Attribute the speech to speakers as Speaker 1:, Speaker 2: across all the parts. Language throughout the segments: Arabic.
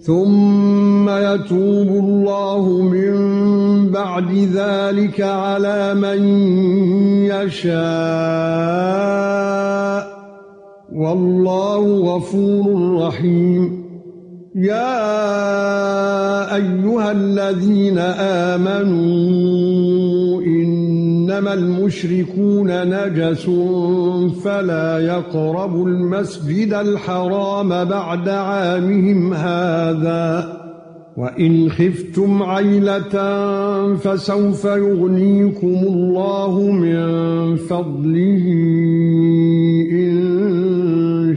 Speaker 1: ثُمَّ يَتُوبُ اللَّهُ مِن بَعْدِ ذَلِكَ عَلَى مَن يَشَاءُ وَاللَّهُ غَفُورٌ رَّحِيمٌ يَا أَيُّهَا الَّذِينَ آمَنُوا إِنَّمَا الْمُشْرِكُونَ نَجَسٌ فَلَا يَقْرَبُوا الْمَسْجِدَ الْحَرَامَ بَعْدَ عَامِهِمْ هَذَا وَإِنْ خِفْتُمْ عَيْلَةً فَسَوْفَ يُغْنِيكُمُ اللَّهُ مِنْ فَضْلِهِ إِنْ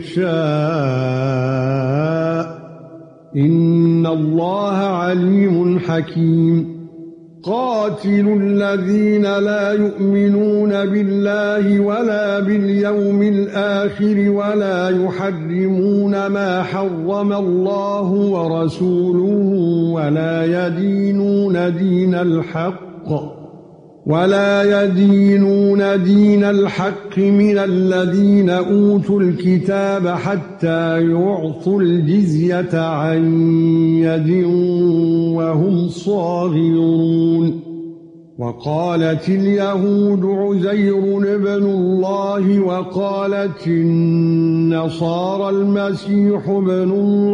Speaker 1: شَاءَ إِنَّ اللَّهَ عَلِيمٌ حَكِيمٌ قاتلوا الذين لا يؤمنون بالله ولا باليوم الآخر ولا يحرمون ما حرم الله ورسوله ولا يدينون دين الحق من الذين أوتوا الكتاب حتى يعطوا الجزية عن يد وهم صاغرون وقالت اليهود عزير ابن الله وقالت النصارى المسيح ابن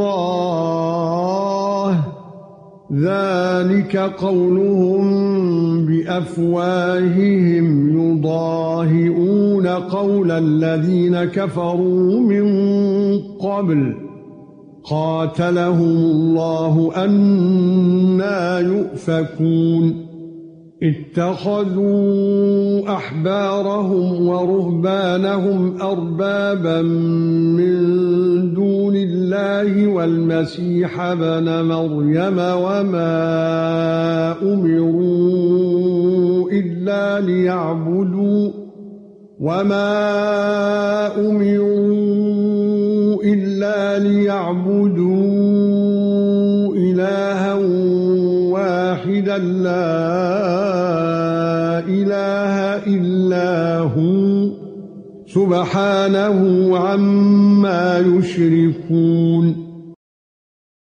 Speaker 1: الله ذلك قولهم بأفواههم يضاهئون قول الذين كفروا من قبل قاتلهم الله أنى يؤفكون اتخذوا أحبارهم ورهبانهم أربابا من دون الله والمسيح ابن مريم وما أمروا إلا ليعبدوا إلها واحدا لا إله إلا هو سبحانه عما يشركون